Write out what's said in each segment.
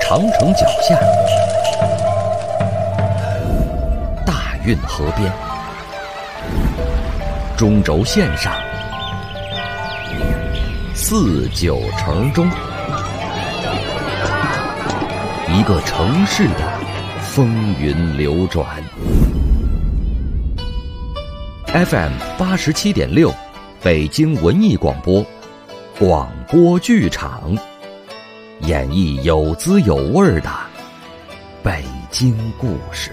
长城脚下，大运河边，中轴线上，四九城中，一个城市的风云流转。FM 87.6，北京文艺广播，广播剧场，演绎有滋有味的北京故事。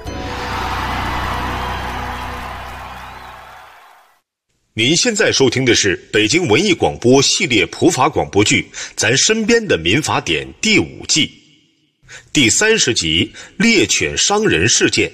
您现在收听的是北京文艺广播系列普法广播剧《咱身边的民法典》第5季第30集《猎犬伤人事件》。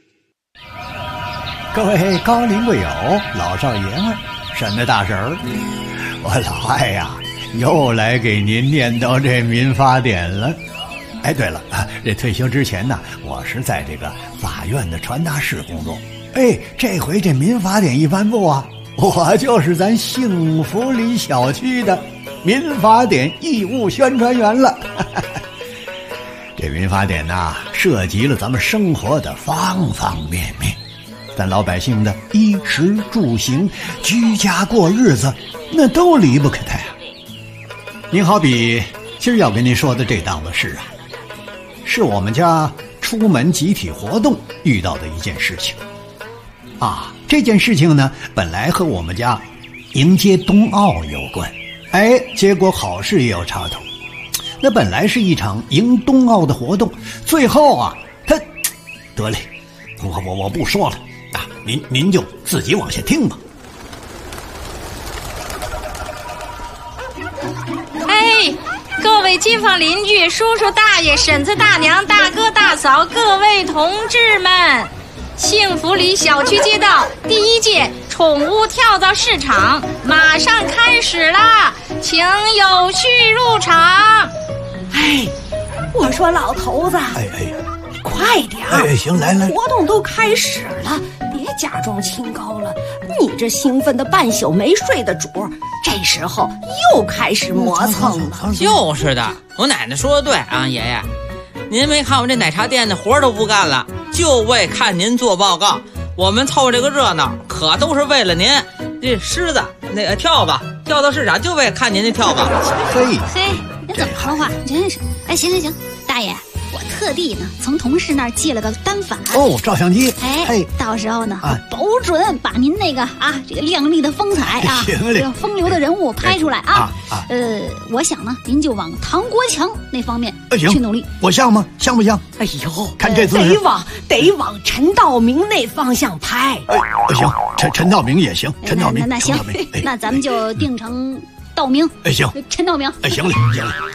各位高龄贵友、老少爷们、山的大婶儿，我老艾呀，又来给您念叨这民法典了。哎，对了啊，这退休之前呢，我是在这个法院的传达室工作。哎，这回这民法典一颁布啊，我就是咱幸福里小区的民法典义务宣传员了。这民法典呐，涉及了咱们生活的方方面面。咱老百姓的衣食住行、居家过日子，那都离不开它呀。您好比今儿要跟您说的这档子事啊，是我们家出门集体活动遇到的一件事情啊。这件事情呢，本来和我们家迎接冬奥有关，哎，结果好事也有插头。那本来是一场迎冬奥的活动，最后啊，他得嘞，我不说了啊，您就自己往下听吧。 哎，各位街坊邻居、叔叔大爷、婶子大娘、大哥大嫂，各位同志们，幸福里小区街道第1届宠物跳蚤市场马上开始啦，请有序入场。 哎，我说老头子，快点儿！ 哎，行，来， 活动都开始了，别假装清高了。你这兴奋的半宿没睡的主，这时候又开始磨蹭了。 就是的，我奶奶说的对啊，爷爷，您没看我这奶茶店的活都不干了，就为看您做报告。我们凑这个热闹，可都是为了您。这狮子，那个跳蚤市场，就为看您的跳蚤。 嘿，你怎么说话？真是。哎，行，大爷，我特地呢从同事那儿借了个单反哦，照相机。 哎，到时候呢，保准把您那个这个亮丽的风采啊，这个风流的人物拍出来啊。我想呢，您就往唐国强那方面去努力。 我像吗？像不像？ 哎呦， 看这次得往陈道明那方向拍。 行，陈道明也行，陈道明。 那行，那咱们就定成道明。 哎，行， 陈道明。 哎，行了。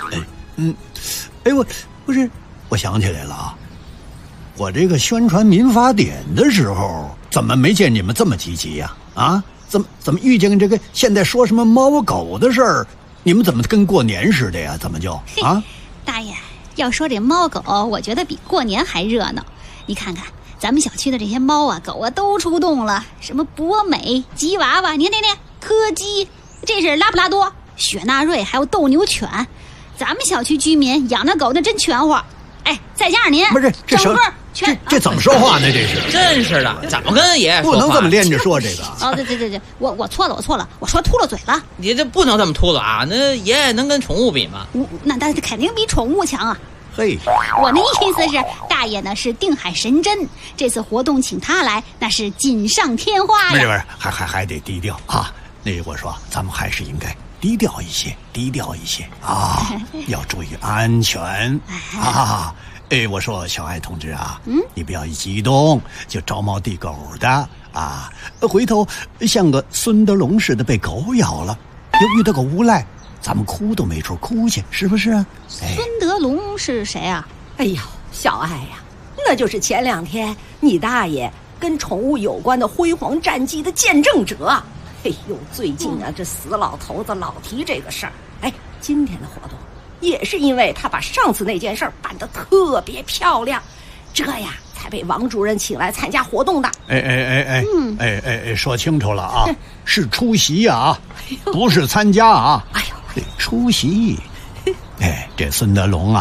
我想起来了啊，我这个宣传民法典的时候，怎么没见你们这么积极呀？怎么遇见这个现在说什么猫狗的事儿，你们怎么跟过年似的呀？怎么就啊？ 大爷，要说这猫狗，我觉得比过年还热闹。你看看咱们小区的这些猫啊、狗啊都出动了，什么博美、吉娃娃，你看柯基，这是拉布拉多、雪纳瑞，还有斗牛犬。咱们小区居民养的狗那真全乎。哎，再加上您， 不是这整个这怎么说话呢？这是真是的，怎么跟爷爷说话？ 不能这么连着说这个。 哦，对，我错了，我说秃噜嘴了。 你这不能这么秃噜啊！那爷爷能跟宠物比吗？ 那肯定比宠物强啊。 嘿， 我那意思是，大爷呢是定海神针，这次活动请他来，那是锦上添花呀。 不是，还得低调啊。那我说，咱们还是应该低调一些啊，要注意安全啊！哎，我说小艾同志啊，你不要一激动就招猫递狗的啊，回头像个孙德龙似的被狗咬了，又遇到个无赖，咱们哭都没处哭去，是不是啊？ 孙德龙是谁啊？ 哎呦，小艾呀，那就是前2天你大爷跟宠物有关的辉煌战绩的见证者。哎呦，最近啊，这死老头子老提这个事儿。哎，今天的活动也是因为他把上次那件事儿办得特别漂亮，这呀才被王主任请来参加活动的。 说清楚了啊，是出席啊，不是参加啊。哎呦，出席。哎，这孙德龙啊，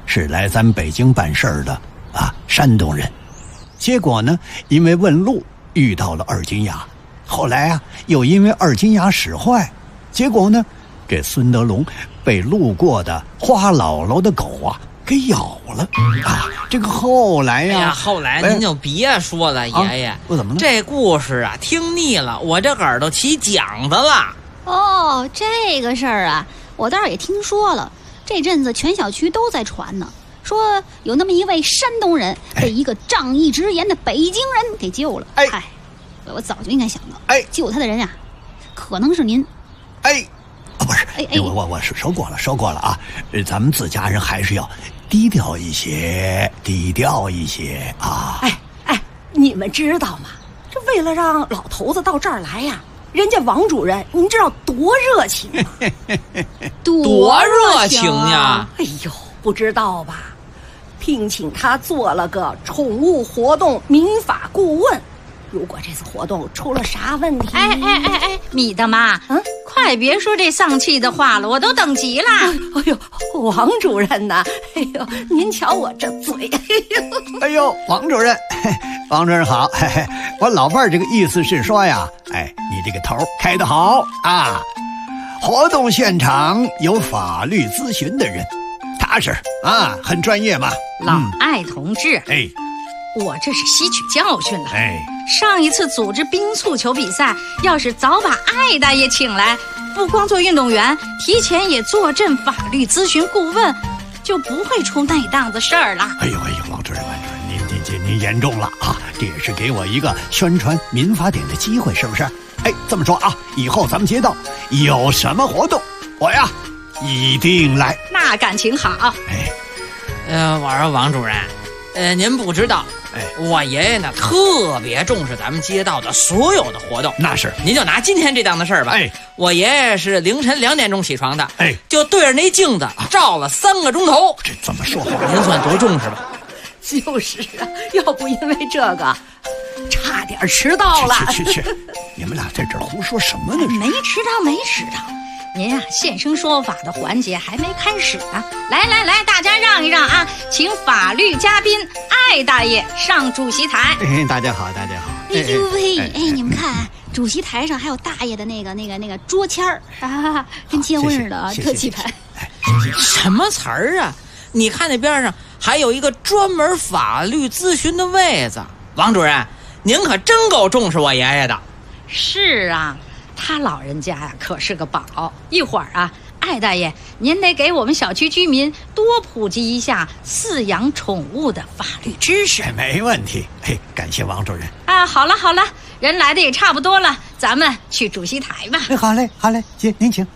是来咱北京办事儿的啊，山东人。结果呢，因为问路遇到了二金牙，后来啊，又因为二金牙使坏，结果呢，给孙德龙被路过的花姥姥的狗啊给咬了啊！这个后来呀， 哎呀，后来您就别说了，爷爷。 我怎么了？ 这故事啊，听腻了，我这耳朵起茧子了。 哦，这个事儿啊，我倒是也听说了。这阵子全小区都在传呢，说有那么一位山东人被一个仗义直言的北京人给救了。 哎， 我早就应该想到， 哎， 救他的人呀，可能是您。 哎，不是，我是说过了啊，咱们自家人还是要低调一些啊。 哎，你们知道吗？这为了让老头子到这儿来呀，人家王主任，您知道多热情吗？ 多热情呀！ 哎呦，不知道吧？聘请他做了个宠物活动民法顾问。如果这次活动出了啥问题， 哎，米大妈，快别说这丧气的话了，我都等急了。 哎呦，王主任呐，哎呦，您瞧我这嘴， 哎呦，王主任好，嘿嘿，我老伴儿这个意思是说呀，哎，你这个头开得好啊！活动现场有法律咨询的人，踏实啊，很专业嘛。 老艾同志， 哎， 我这是吸取教训了。 哎， 上一次组织冰速球比赛，要是早把艾大爷请来，不光做运动员，提前也坐镇法律咨询顾问，就不会出那档子事儿了。 哎呦，王主任，您严重了啊！这也是给我一个宣传民法典的机会，是不是？哎，这么说啊，以后咱们街道有什么活动，我呀一定来。 那感情好。 我说王主任，您不知道，我爷爷呢特别重视咱们街道的所有的活动。 那是， 您就拿今天这档子事儿吧。我爷爷是凌晨2点钟起床的，就对着那镜子照了3个钟头。 这怎么说话？ 您算多重视吧？ 就是啊，要不因为这个，差点迟到了。 去，你们俩在这儿胡说什么呢？ 没迟到。您啊，现身说法的环节还没开始呢。来，大家让一让啊，请法律嘉宾艾大爷上主席台。 大家好。 哎呦喂，你们看，主席台上还有大爷的那个桌签儿啊，跟结婚似的啊，特气派。 什么词儿啊？你看那边上还有一个专门法律咨询的位子。王主任，您可真够重视我爷爷的。 是啊，他老人家呀可是个宝。一会儿啊，艾大爷，您得给我们小区居民多普及一下饲养宠物的法律知识。 没问题。感谢王主任啊。好了，人来的也差不多了，咱们去主席台吧。 好嘞，姐，您请。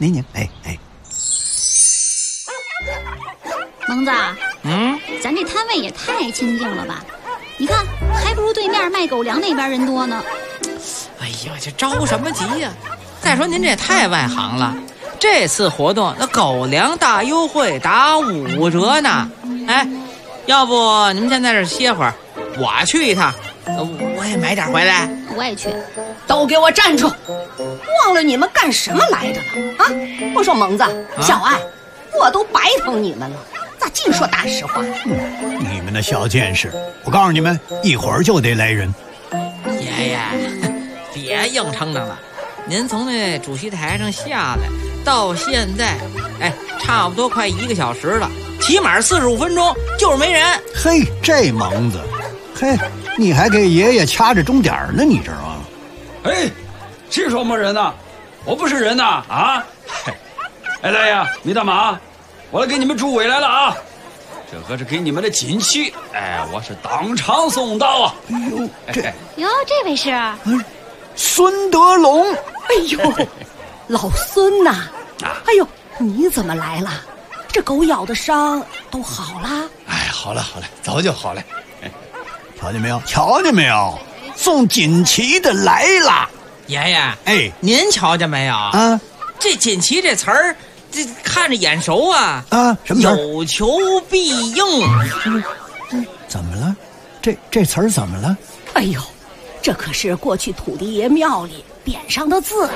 蒙子，咱这摊位也太清静了吧？你看，还不如对面卖狗粮那边人多呢。 哎呀，这着什么急呀？再说您这也太外行了，这次活动那狗粮大优惠打5折呢。要不你们先在这歇会儿，我去一趟，我也买点回来。 我也去。 都给我站住！忘了你们干什么来着了啊？我说蒙子、小艾，我都白疼你们了，咋净说大实话？ 你们的小见识，我告诉你们，一会儿就得来人。 爷爷，别硬撑着了，您从那主席台上下来到现在，差不多快1个小时了，起码45分钟，就是没人。 嘿，这蒙子，你还给爷爷掐着钟点呢，你知道吗？ 谁说没人呢？我不是人呐！啊！来呀，米大妈，我来给你们诸位来了啊！这可是给你们的锦旗，我是当场送到啊！ 这位是孙德龙。 老孙呐！你怎么来了？这狗咬的伤都好了？ 好了，早就好了。瞧见没有？送锦旗的来了。 爷爷，您瞧见没有啊？这锦旗这词儿，这看着眼熟啊！ 什么词儿？ 有求必应。 怎么了？这词儿怎么了？ 这可是过去土地爷庙里匾上的字。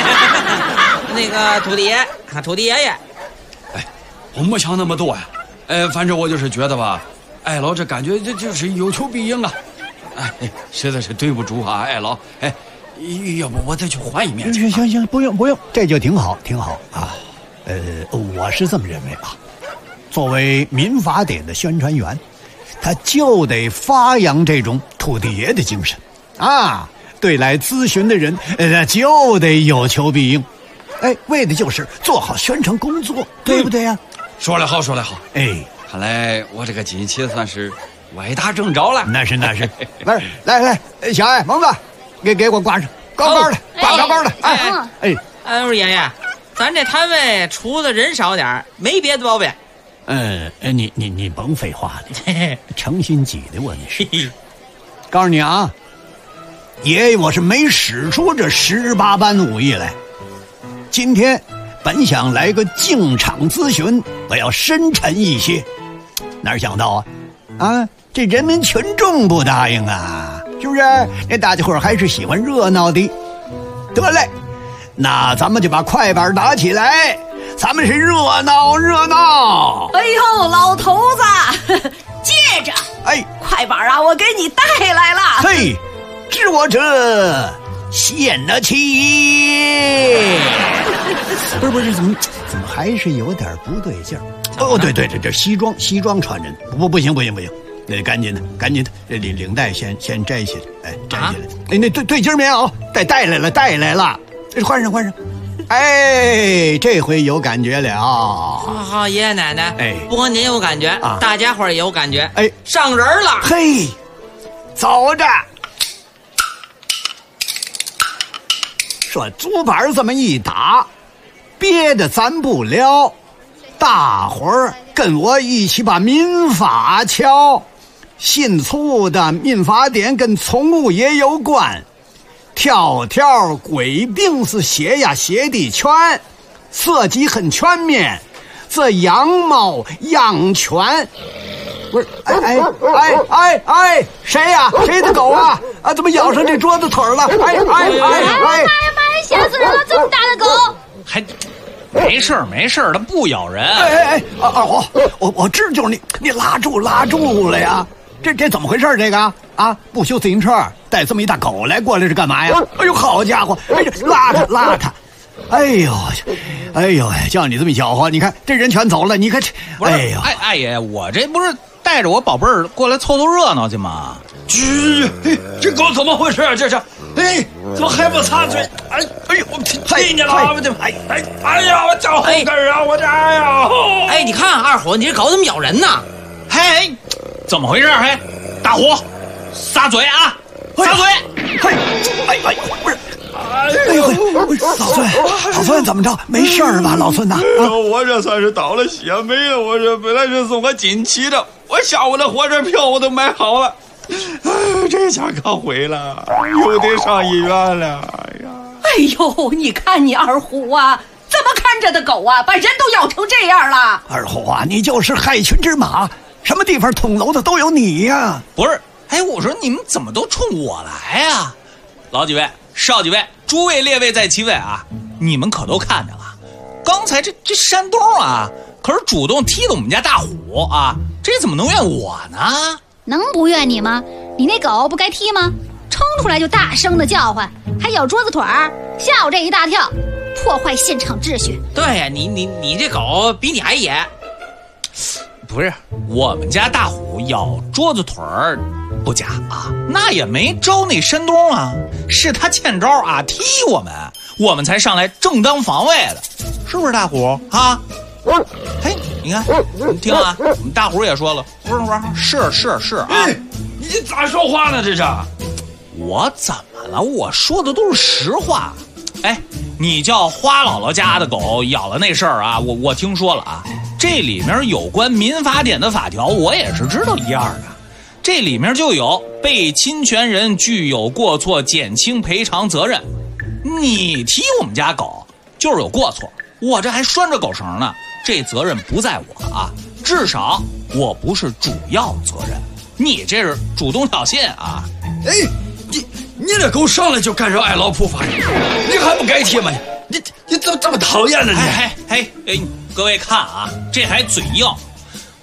那个土地爷爷， 我没想那么多呀。 反正我就是觉得吧，艾老这感觉这就是有求必应啊。实在是对不住啊，艾老。要不我再去换一面去。 行，不用，这就挺好啊。我是这么认为啊，作为民法典的宣传员，他就得发扬这种土地爷的精神啊。对来咨询的人，就得有求必应。为的就是做好宣传工作，对不对呀？ 说得好。看来我这个近期算是歪打正着了。那是。来，小艾、蒙子，给我挂上，高的，挂高的。 爷爷，咱这摊位厨子人少点，没别的毛病。 你甭废话了，诚心挤的我那是。告诉你啊，爷爷我是没使出这18般武艺来。今天本想来个进场咨询，我要深沉一些，哪想到啊，这人民群众不答应啊，是不是？那大家伙还是喜欢热闹的。得嘞，那咱们就把快板打起来，咱们是热闹。 哎呦，老头子，接着，快板啊，我给你带来了。 嘿，知我者献了气。不是，怎么还是有点不对劲儿？对，这西装穿着，不行，那赶紧的，领带先摘下来，摘下来。那对襟棉袄带来了，换上。这回有感觉了。 好，爷爷奶奶，不光您有感觉，大家伙也有感觉。上人了。 嘿，走着。说竹板这么一打，别的咱不聊，大伙儿跟我一起把民法敲。新出的民法典跟宠物也有关，条规定是写的全，涉及很全面。这养猫养犬，不是，谁呀？谁的狗啊？怎么咬上这桌子腿了？ 妈呀！吓死人了！这么大的狗， 还没事儿，它不咬人。 二虎，我知道就是你拉住了呀。这怎么回事？这个啊，不修自行车，带这么一大狗过来是干嘛呀？哎呦，好家伙！拉他！哎呦，叫你这么一搅和，你看这人全走了，你看这， 哎爷，我这不是带着我宝贝儿过来凑热闹去吗？ 这狗怎么回事啊？这是，怎么还不擦嘴？哎呦，我踢你了！哎呀，我脚后跟啊！我这， 你看二虎，你这狗怎么咬人呢？ 怎么回事？大虎，撒嘴啊！撒嘴！ 不是。老孙怎么着？没事儿吧，老孙呐？ 我这算是倒了血霉了。我这本来是送我锦旗的，我下午的火车票我都买好了，这下可毁了，又得上医院了。 哎呦，你看你二虎啊，怎么看着的狗啊，把人都咬成这样了。 二虎啊，你就是害群之马，什么地方捅娄子都有你呀。 不是，我说你们怎么都冲我来呀？老几位，少几位，诸位列位在其位啊！你们可都看见了，刚才这山东啊，可是主动踢的我们家大虎啊，这怎么能怨我呢？ 能不怨你吗？你那狗不该踢吗？冲出来就大声的叫唤，还咬桌子腿儿，吓我这一大跳，破坏现场秩序。 对呀，你这狗比你还野。 不是，我们家大虎咬桌子腿儿不假啊，那也没招那山东啊，是他欠招啊，踢我们才上来正当防卫的，是不是大虎啊？你看，你听啊，我们大虎也说了，不是啊。 你咋说话呢？这是我怎么了？我说的都是实话。你叫花姥姥家的狗咬了那事儿啊，我听说了啊，这里面有关民法典的法条，我也是知道一二的。这里面就有被侵权人具有过错，减轻赔偿责任。你踢我们家狗就是有过错，我这还拴着狗绳呢，这责任不在我啊，至少我不是主要责任。你这是主动挑衅啊！ 你这狗上来就干扰爱老普法，你还不该踢吗？你怎么这么讨厌呢？ 各位看啊，这还嘴硬。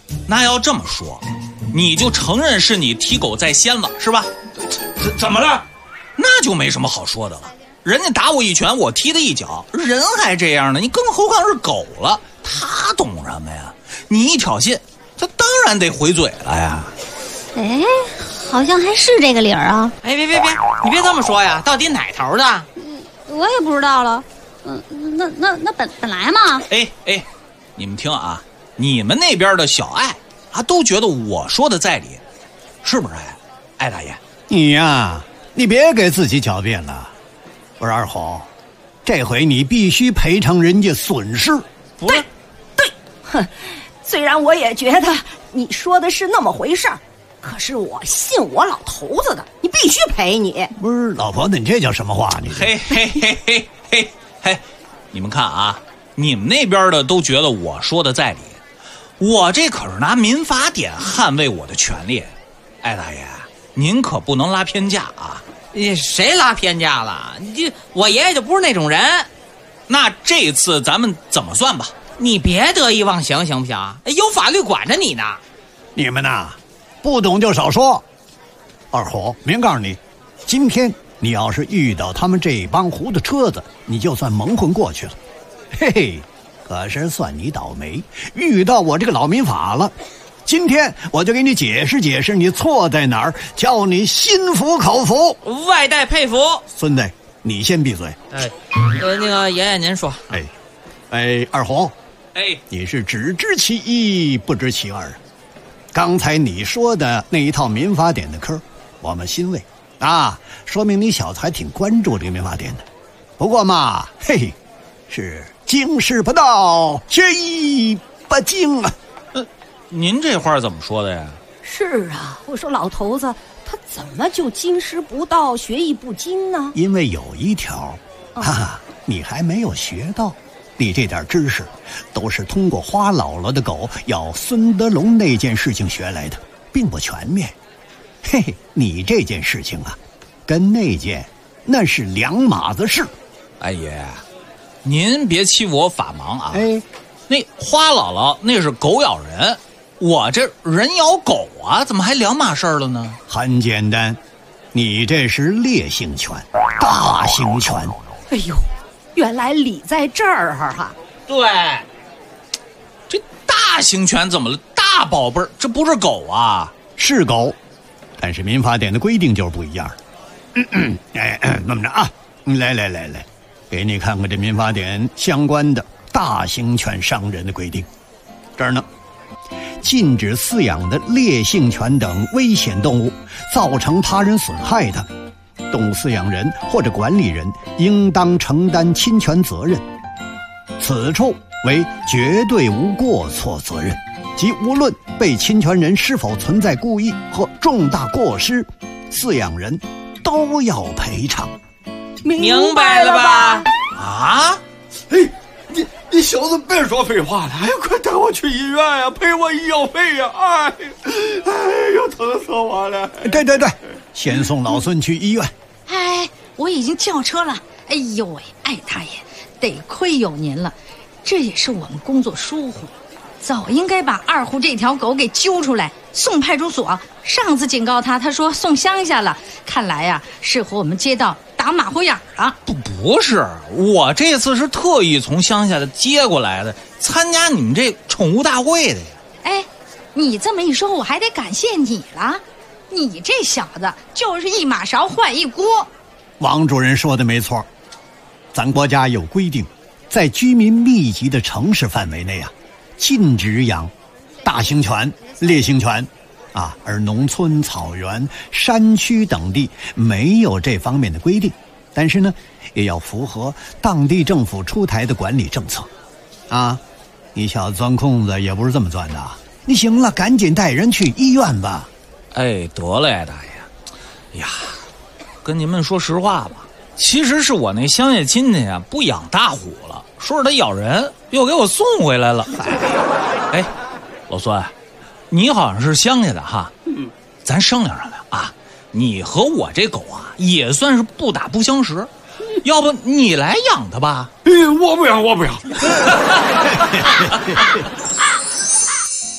那要这么说，你就承认是你踢狗在先了，是吧？ 怎么了？ 那就没什么好说的了。人家打我一拳，我踢他一脚，人还这样呢，你更何况是狗了？他懂什么呀？你一挑衅，他当然得回嘴了呀。 哎，好像还是这个理儿啊。 哎，别，你别这么说呀，到底哪头的？ 我也不知道了。那本来嘛。 哎，你们听啊，你们那边的小爱啊，都觉得我说的在理，是不是？艾大爷， 你呀，你别给自己狡辩了。不是二虎，这回你必须赔偿人家损失。 对，哼，虽然我也觉得你说的是那么回事儿，可是我信我老头子的，你必须赔你。 不是老婆子，你这叫什么话？你嘿，你们看啊，你们那边的都觉得我说的在理，我这可是拿民法典捍卫我的权利。艾大爷，您可不能拉偏架啊！ 谁拉偏架了？我爷爷就不是那种人。 那这次咱们怎么算吧？ 你别得意忘形行不行？有法律管着你呢。 你们呐，不懂就少说。二虎，明告诉你，今天你要是遇到他们这帮糊涂车子，你就算蒙混过去了。嘿嘿，可是算你倒霉，遇到我这个老民法了。今天我就给你解释解释你错在哪儿，叫你心服口服， 外带佩服。 孙子，你先闭嘴。 那个爷爷您说。 二虎，你是只知其一不知其二。刚才你说的那一套民法典的科，我们欣慰啊，说明你小子还挺关注这个民法典的。不过嘛，是经世不道，学艺不精啊。 您这话怎么说的呀？ 是啊，我说老头子他怎么就经师不道，学艺不精呢？ 因为有一条，你还没有学到。你这点知识都是通过花姥姥的狗咬孙德龙那件事情学来的，并不全面。你这件事情啊，跟那件那是两码子事。 哎爷，您别欺负我法盲啊！那花姥姥那是狗咬人，我这人咬狗啊，怎么还两码事了呢？ 很简单，你这是烈性犬，大型犬。 哎呦，原来理在这儿哈！ 对， 这大型犬怎么了？大宝贝儿，这不是狗啊？ 是狗，但是民法典的规定就是不一样。那么着啊，来，给你看看这民法典相关的大型犬伤人的规定。这儿呢，禁止饲养的烈性犬等危险动物，造成他人损害的，动物饲养人或者管理人应当承担侵权责任，此处为绝对无过错责任，即无论被侵权人是否存在故意或重大过失，饲养人都要赔偿。 明白了吧？ 啊？ 你小子别说废话了，快带我去医院呀，赔我医药费呀！哎呦，疼死我了！ 对，先送老孙去医院。 我已经叫车了。哎呦喂，艾大爷，得亏有您了，这也是我们工作疏忽，早应该把二胡这条狗给揪出来送派出所。上次警告他说送乡下了，看来呀是和我们街道打马虎眼了。 不是，我这次是特意从乡下的接过来的，参加你们这宠物大会的呀。 你这么一说，我还得感谢你了。你这小子就是一马勺换一锅。 王主任说的没错，咱国家有规定，在居民密集的城市范围内禁止养大型犬、烈性犬而农村、草原、山区等地没有这方面的规定，但是呢，也要符合当地政府出台的管理政策你小子钻空子也不是这么钻的，你行了，赶紧带人去医院吧。 得了呀，大爷。跟您们说实话吧，其实是我那乡下亲戚不养大虎了，说是他咬人，又给我送回来了。老孙，你好像是乡下的哈，咱商量商量你和我这狗也算是不打不相识，要不你来养它吧？ 我不养。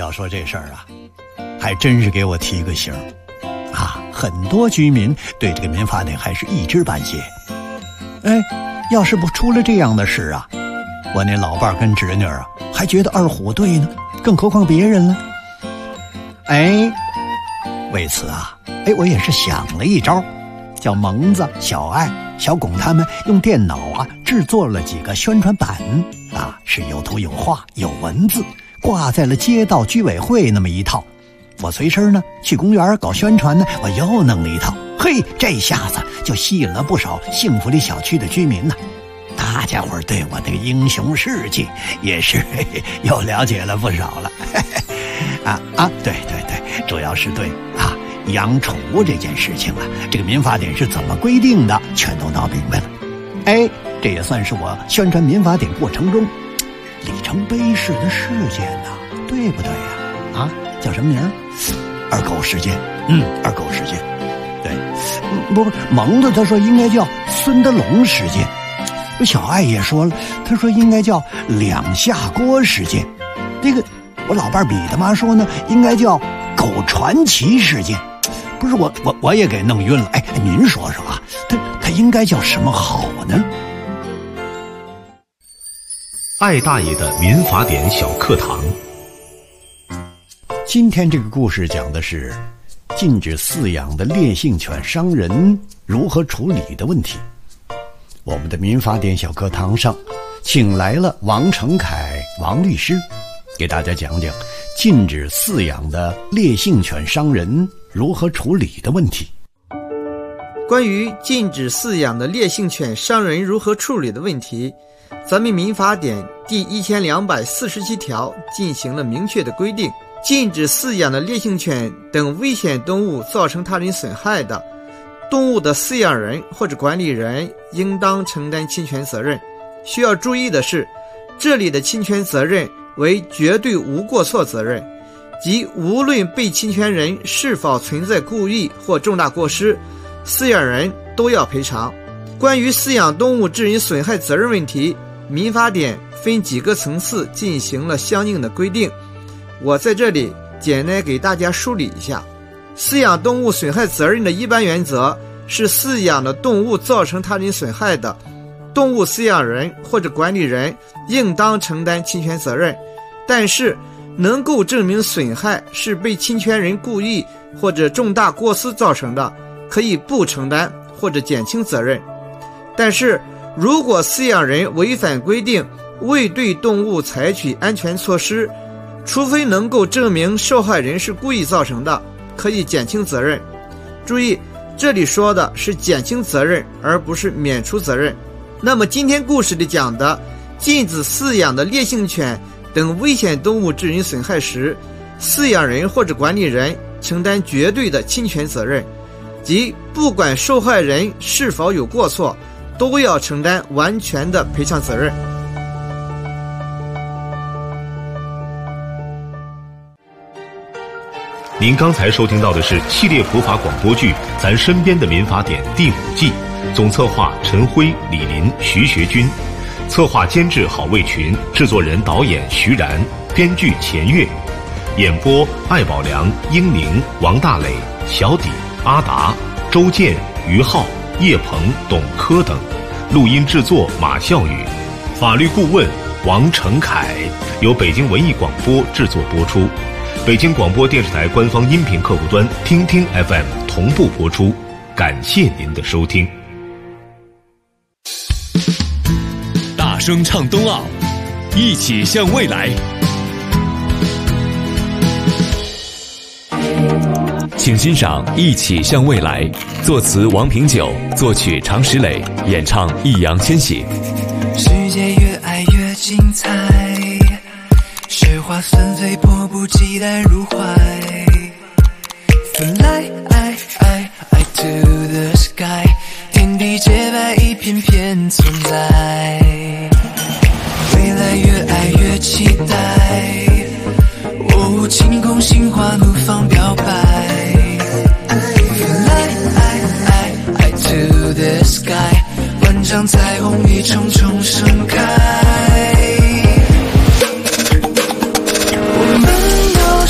要说这事儿啊，还真是给我提个醒啊！很多居民对这个民法典还是一知半解。哎，要是不出了这样的事啊，我那老伴儿跟侄女啊还觉得二虎对呢，更何况别人了。哎，为此啊，我也是想了一招，叫蒙子、小爱、小巩他们用电脑啊制作了几个宣传板啊，是有图有画有文字，挂在了街道居委会那么一套。我随身呢去公园搞宣传呢，我又弄了一套。嘿，这下子就吸引了不少幸福里小区的居民呢。大家伙对我那个英雄事迹也是又了解了不少了。对，主要是对啊养宠物这件事情啊，这个民法典是怎么规定的，全都闹明白了。这也算是我宣传民法典过程中里程碑式的事件呐，对不对呀？叫什么名？二狗事件。二狗事件。对，不是蒙子他说应该叫孙德龙事件，小爱也说了，他说应该叫两下锅事件。这个我老伴比他妈说呢，应该叫狗传奇事件。不是我也给弄晕了。您说说啊，他应该叫什么好呢？ 艾大爷的民法典小课堂。 今天这个故事讲的是禁止饲养的烈性犬伤人如何处理的问题。我们的民法典小课堂上请来了王成凯王律师，给大家讲讲禁止饲养的烈性犬伤人如何处理的问题。 关于禁止饲养的烈性犬伤人如何处理的问题，咱们民法典第1247条进行了明确的规定，禁止饲养的烈性犬等危险动物造成他人损害的，动物的饲养人或者管理人应当承担侵权责任。需要注意的是，这里的侵权责任为绝对无过错责任，即无论被侵权人是否存在故意或重大过失，饲养人都要赔偿。关于饲养动物致人损害责任问题，民法典分几个层次进行了相应的规定，我在这里简单给大家梳理一下。饲养动物损害责任的一般原则是，饲养的动物造成他人损害的，动物饲养人或者管理人应当承担侵权责任，但是能够证明损害是被侵权人故意或者重大过失造成的，可以不承担或者减轻责任。但是如果饲养人违反规定，未对动物采取安全措施，除非能够证明受害人是故意造成的，可以减轻责任。注意，这里说的是减轻责任，而不是免除责任。那么今天故事里讲的禁止饲养的烈性犬等危险动物致人损害时，饲养人或者管理人承担绝对的侵权责任，即不管受害人是否有过错，都要承担完全的赔偿责任。 您刚才收听到的是系列普法广播剧《咱身边的民法典》第5季，总策划陈辉、李林、徐学军，策划监制郝卫群，制作人导演徐然，编剧钱月，演播艾宝良、英宁、王大磊、小底、阿达、周建、于浩、叶鹏、董科等，录音制作马笑宇，法律顾问王成凯，由北京文艺广播制作播出。北京广播电视台官方音频客户端听听 FM 同步播出，感谢您的收听。 大声唱冬奥，一起向未来。请欣赏《一起向未来》，作词王平久，作曲常石磊，演唱易烊千玺。 世界越爱越精彩，雪花纷飞，迫不及待入怀。Fly to the sky， 天地洁白，一片片存在。未来越爱越期待，晴空心花怒放表白。Fly to the sky， 万丈彩虹一重重盛开。我们都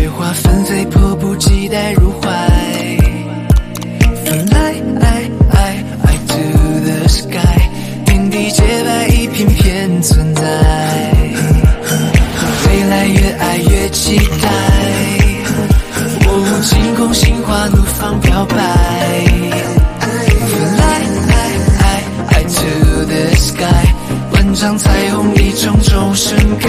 雪花纷飞，迫不及待入怀。Fly to the sky， 天地洁白，一片片存在。未来越爱越期待，我无惊恐，心花怒放飘摆。Fly to the sky， 万丈彩虹一重重盛开。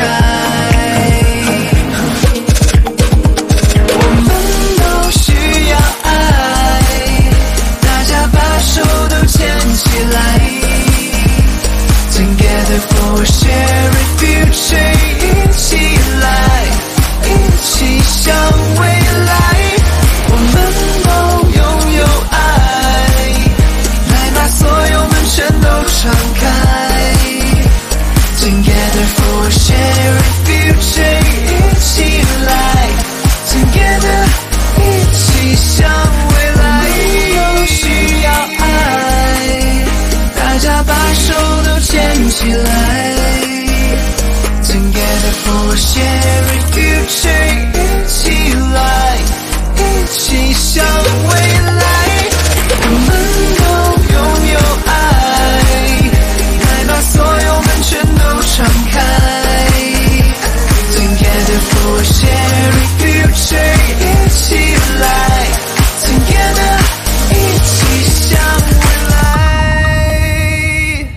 我们都需要爱，大家把手都牵起来。Together for a shared future， 一起来，一起向未来。我们都拥有爱，来把所有门全都敞开。Together for a shared future， 一起来 Together， 一起向未来。都需要爱，大家把手都牵起来。Together for a shared future， 一起来，一起向未来。我们都拥有爱，来把所有门全都敞开。Together for a shared future， 一起来 Together， 一起向未来。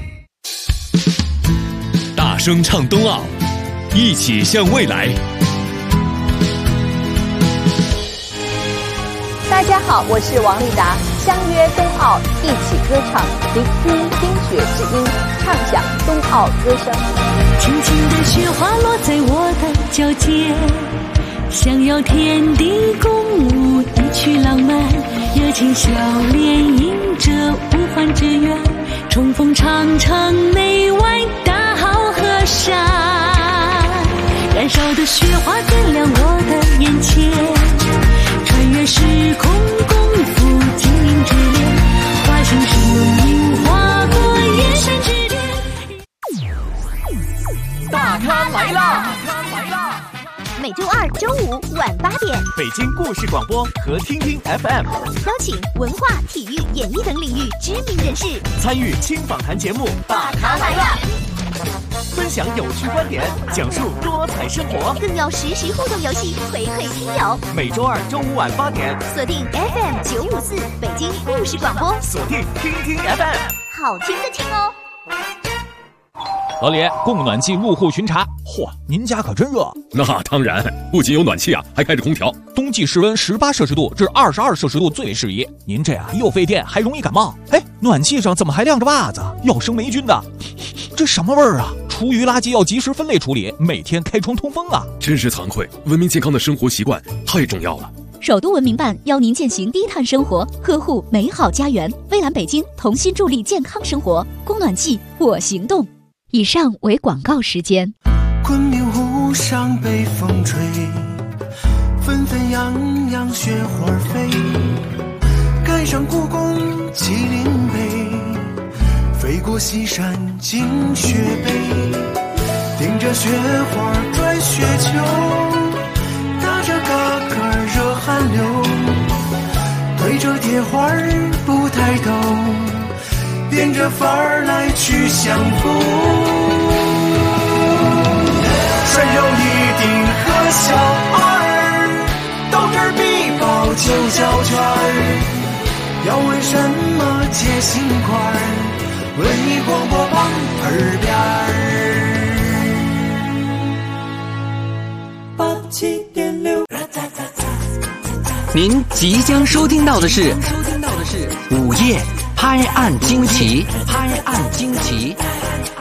大声唱冬奥，一起向未来。 大家好，我是王丽达，相约冬奥，一起歌唱，聆听冰雪之音，畅享冬奥歌声。 轻轻的雪花落在我的脚尖，想要天地共舞一曲浪漫，热情笑脸迎着无欢之缘，冲锋长城内外大好河山，燃烧的雪花点亮我的眼前，穿越时空共赴精灵之恋，华星生命划过远山之巅。 大咖来啦！ 每周二、周五晚8点， 北京故事广播和听听 FM 邀请文化、体育、演艺等领域知名人士参与轻访谈节目《大咖来啦》，分享有趣观点，讲述多彩生活， 更有实时互动游戏回馈听友。 每周二、周五晚8点， 锁定 FM 954北京故事广播， 锁定听听 FM， 好听的听哦。 老李，供暖气入户巡查。嚯，您家可真热。 那当然，不仅有暖气啊，还开着空调。 冬季室温18摄氏度至22摄氏度最适宜。您这样又费电，还容易感冒。哎，暖气上怎么还晾着袜子？要生霉菌的。这什么味儿啊？厨余垃圾要及时分类处理，每天开窗通风啊。 真是惭愧，文明健康的生活习惯太重要了。 首都文明办邀您践行低碳生活，呵护美好家园。蔚蓝北京同心助力健康生活，供暖气我行动。以上为广告时间。 昆明湖上北风吹，纷纷扬扬雪花飞，赶上故宫麒麟碑，飞过西山进雪北，顶着雪花转雪球，打着嘎嘎热汗流，对着铁花不抬头，变着法儿来去相逢，拴上一顶和小二，到这儿必报9角圈儿，要问什么接心块儿，文艺广播旁耳边儿87.6。 您即将收听到的是午夜拍案惊奇。